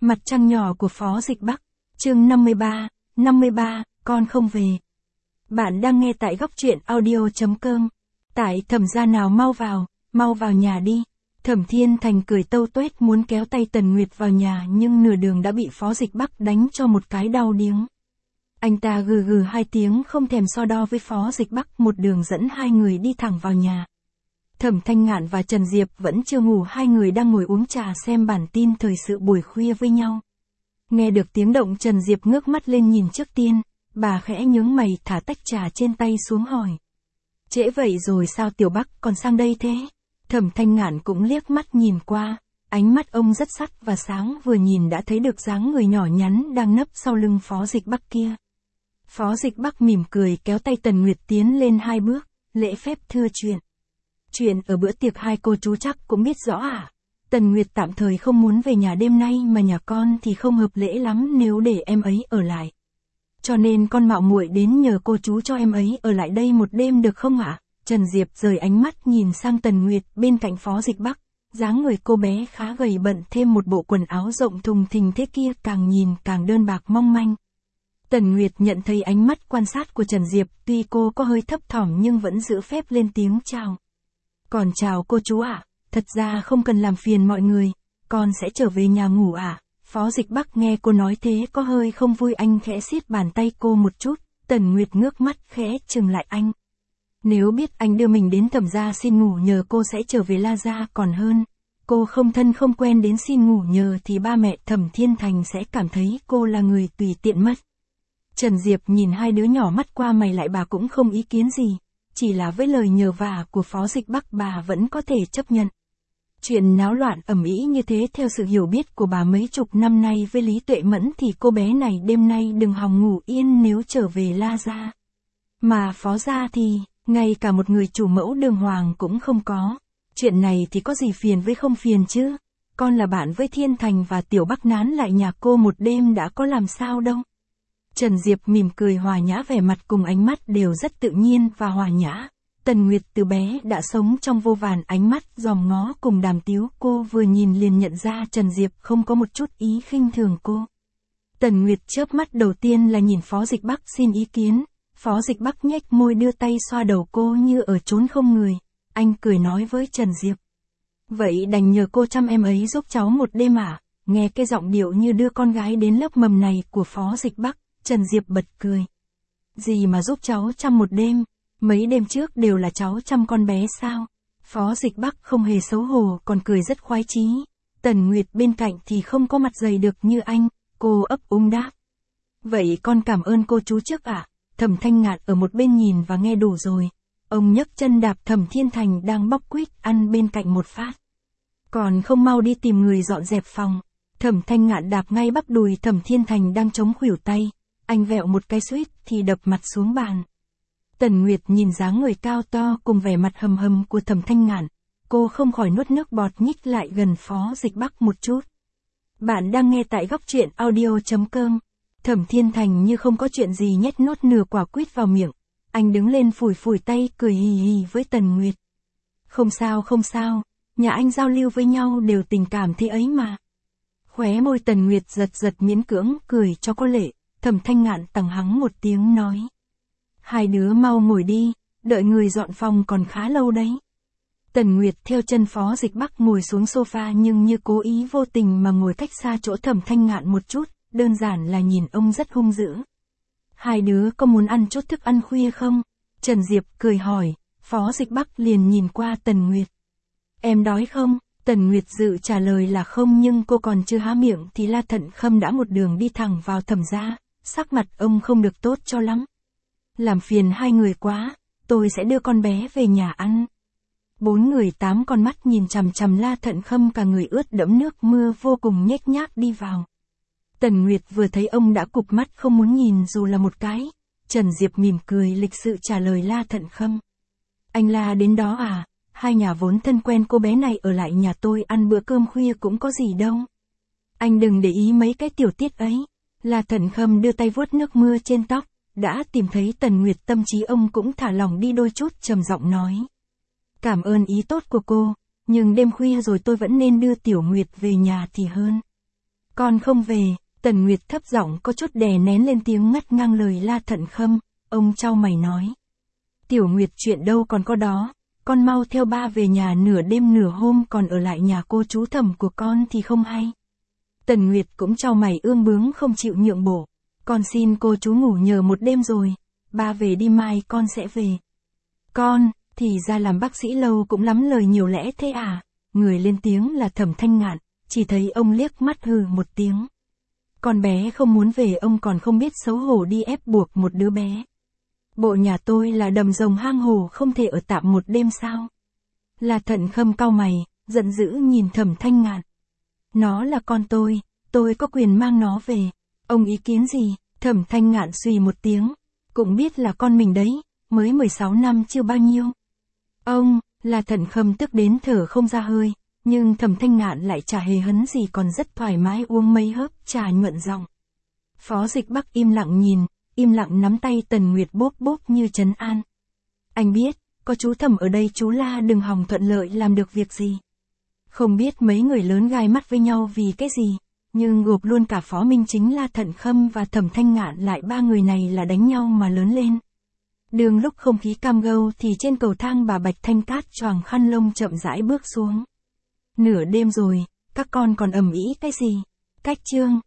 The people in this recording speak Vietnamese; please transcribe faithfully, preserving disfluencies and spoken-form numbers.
Mặt trăng nhỏ của Phó Dịch Bắc, chương năm mươi ba, năm mươi ba, con không về. Bạn đang nghe tại góc truyện audio.com. Tại Thẩm gia nào mau vào, mau vào nhà đi. Thẩm Thiên Thành cười tâu tuét muốn kéo tay Tần Nguyệt vào nhà nhưng nửa đường đã bị Phó Dịch Bắc đánh cho một cái đau điếng. Anh ta gừ gừ hai tiếng không thèm so đo với Phó Dịch Bắc, một đường dẫn hai người đi thẳng vào nhà. Thẩm Thanh Ngạn và Trần Diệp vẫn chưa ngủ, hai người đang ngồi uống trà xem bản tin thời sự buổi khuya với nhau. Nghe được tiếng động Trần Diệp ngước mắt lên nhìn trước tiên, bà khẽ nhướng mày thả tách trà trên tay xuống hỏi. Trễ vậy rồi sao Tiểu Bắc còn sang đây thế? Thẩm Thanh Ngạn cũng liếc mắt nhìn qua, ánh mắt ông rất sắc và sáng, vừa nhìn đã thấy được dáng người nhỏ nhắn đang nấp sau lưng Phó Dịch Bắc kia. Phó Dịch Bắc mỉm cười kéo tay Tần Nguyệt tiến lên hai bước, lễ phép thưa chuyện. Chuyện ở bữa tiệc hai cô chú chắc cũng biết rõ à? Tần Nguyệt tạm thời không muốn về nhà đêm nay mà nhà con thì không hợp lễ lắm nếu để em ấy ở lại. Cho nên con mạo muội đến nhờ cô chú cho em ấy ở lại đây một đêm được không ạ? À? Trần Diệp rời ánh mắt nhìn sang Tần Nguyệt bên cạnh Phó Dịch Bắc, dáng người cô bé khá gầy, bận thêm một bộ quần áo rộng thùng thình thế kia càng nhìn càng đơn bạc mong manh. Tần Nguyệt nhận thấy ánh mắt quan sát của Trần Diệp, tuy cô có hơi thấp thỏm nhưng vẫn giữ phép lên tiếng chào. Còn chào cô chú ạ, à? Thật ra không cần làm phiền mọi người, con sẽ trở về nhà ngủ ạ. À? Phó Dịch Bắc nghe cô nói thế có hơi không vui, anh khẽ siết bàn tay cô một chút. Tần Nguyệt ngước mắt khẽ trừng lại anh. Nếu biết anh đưa mình đến Thẩm gia xin ngủ nhờ cô sẽ trở về La gia còn hơn. Cô không thân không quen đến xin ngủ nhờ thì ba mẹ Thẩm Thiên Thành sẽ cảm thấy cô là người tùy tiện mất. Trần Diệp nhìn hai đứa nhỏ mắt qua mày lại, bà cũng không ý kiến gì. Chỉ là với lời nhờ vả của Phó Dịch Bắc bà vẫn có thể chấp nhận. Chuyện náo loạn ầm ĩ như thế theo sự hiểu biết của bà mấy chục năm nay với Lý Tuệ Mẫn thì cô bé này đêm nay đừng hòng ngủ yên nếu trở về La gia. Mà Phó gia thì, ngay cả một người chủ mẫu đường hoàng cũng không có. Chuyện này thì có gì phiền với không phiền chứ. Con là bạn với Thiên Thành và Tiểu Bắc nán lại nhà cô một đêm đã có làm sao đâu. Trần Diệp mỉm cười hòa nhã, vẻ mặt cùng ánh mắt đều rất tự nhiên và hòa nhã. Tần Nguyệt từ bé đã sống trong vô vàn ánh mắt dòm ngó cùng đàm tiếu, cô vừa nhìn liền nhận ra Trần Diệp không có một chút ý khinh thường cô. Tần Nguyệt chớp mắt đầu tiên là nhìn Phó Dịch Bắc xin ý kiến. Phó Dịch Bắc nhếch môi đưa tay xoa đầu cô như ở chốn không người. Anh cười nói với Trần Diệp. Vậy đành nhờ cô chăm em ấy giúp cháu một đêm à? Nghe cái giọng điệu như đưa con gái đến lớp mầm này của Phó Dịch Bắc, Trần Diệp bật cười. Gì mà giúp cháu chăm một đêm? Mấy đêm trước đều là cháu chăm con bé sao? Phó Dịch Bắc không hề xấu hổ, còn cười rất khoái chí. Tần Nguyệt bên cạnh thì không có mặt dày được như anh, cô ấp úng đáp. Vậy con cảm ơn cô chú trước ạ. À? Thẩm Thanh Ngạn ở một bên nhìn và nghe đủ rồi. Ông nhấc chân đạp Thẩm Thiên Thành đang bóc quýt ăn bên cạnh một phát. Còn không mau đi tìm người dọn dẹp phòng. Thẩm Thanh Ngạn đạp ngay bắp đùi Thẩm Thiên Thành đang chống khuỷu tay. Anh vẹo một cái suýt thì đập mặt xuống bàn. Tần Nguyệt nhìn dáng người cao to cùng vẻ mặt hầm hầm của Thẩm Thanh Ngạn, cô không khỏi nuốt nước bọt, nhích lại gần Phó Dịch Bắc một chút. Bạn đang nghe tại góc truyện audio.com. Thẩm Thiên Thành như không có chuyện gì nhét nốt nửa quả quýt vào miệng. Anh đứng lên phủi phủi tay cười hì hì với Tần Nguyệt. Không sao không sao, nhà anh giao lưu với nhau đều tình cảm thế ấy mà. Khóe môi Tần Nguyệt giật giật miễn cưỡng cười cho có lệ. Thẩm Thanh Ngạn tằng hắng một tiếng nói. Hai đứa mau ngồi đi, đợi người dọn phòng còn khá lâu đấy. Tần Nguyệt theo chân Phó Dịch Bắc ngồi xuống sofa nhưng như cố ý vô tình mà ngồi cách xa chỗ Thẩm Thanh Ngạn một chút, đơn giản là nhìn ông rất hung dữ. Hai đứa có muốn ăn chút thức ăn khuya không? Trần Diệp cười hỏi, Phó Dịch Bắc liền nhìn qua Tần Nguyệt. Em đói không? Tần Nguyệt dự trả lời là không nhưng cô còn chưa há miệng thì La Thận Khâm đã một đường đi thẳng vào Thẩm gia, sắc mặt ông không được tốt cho lắm. Làm phiền hai người quá, tôi sẽ đưa con bé về nhà ăn. Bốn người tám con mắt nhìn chằm chằm La Thận Khâm cả người ướt đẫm nước mưa vô cùng nhếch nhác đi vào. Tần Nguyệt vừa thấy ông đã cụp mắt không muốn nhìn dù là một cái. Trần Diệp mỉm cười lịch sự trả lời La Thận Khâm. Anh La đến đó à? Hai nhà vốn thân quen, cô bé này ở lại nhà tôi ăn bữa cơm khuya cũng có gì đâu. Anh đừng để ý mấy cái tiểu tiết ấy. La Thận Khâm đưa tay vuốt nước mưa trên tóc. Đã tìm thấy Tần Nguyệt, tâm trí ông cũng thả lỏng đi đôi chút, trầm giọng nói. Cảm ơn ý tốt của cô, nhưng đêm khuya rồi tôi vẫn nên đưa Tiểu Nguyệt về nhà thì hơn. Con không về, Tần Nguyệt thấp giọng có chút đè nén lên tiếng ngắt ngang lời La Thận Khâm, ông chau mày nói. Tiểu Nguyệt chuyện đâu còn có đó, con mau theo ba về nhà nửa đêm nửa hôm còn ở lại nhà cô chú thẩm của con thì không hay. Tần Nguyệt cũng chau mày ương bướng không chịu nhượng bộ, con xin cô chú ngủ nhờ một đêm rồi, ba về đi mai con sẽ về. Con, thì ra làm bác sĩ lâu cũng lắm lời nhiều lẽ thế à, người lên tiếng là Thẩm Thanh Ngạn, chỉ thấy ông liếc mắt hừ một tiếng. Con bé không muốn về ông còn không biết xấu hổ đi ép buộc một đứa bé. Bộ nhà tôi là đầm rồng hang hổ không thể ở tạm một đêm sao? La Thận Khâm cau mày, giận dữ nhìn Thẩm Thanh Ngạn. Nó là con tôi, tôi có quyền mang nó về. Ông ý kiến gì? Thẩm Thanh Ngạn suy một tiếng. Cũng biết là con mình đấy, mới mười sáu năm chưa bao nhiêu. Ông, La Thận Khâm tức đến thở không ra hơi, nhưng Thẩm Thanh Ngạn lại chả hề hấn gì còn rất thoải mái uống mấy hớp trà nhuận giọng. Phó Dịch Bắc im lặng nhìn, im lặng nắm tay Tần Nguyệt bóp bóp như trấn an. Anh biết, có chú Thẩm ở đây chú La đừng hòng thuận lợi làm được việc gì. Không biết mấy người lớn gai mắt với nhau vì cái gì, nhưng gộp luôn cả Phó Minh Chính La Thận Khâm và Thẩm Thanh Ngạn lại ba người này là đánh nhau mà lớn lên. Đường lúc không khí cam gâu thì trên cầu thang bà Bạch Thanh Cát choàng khăn lông chậm rãi bước xuống. Nửa đêm rồi, các con còn ầm ĩ cái gì? Cách chương.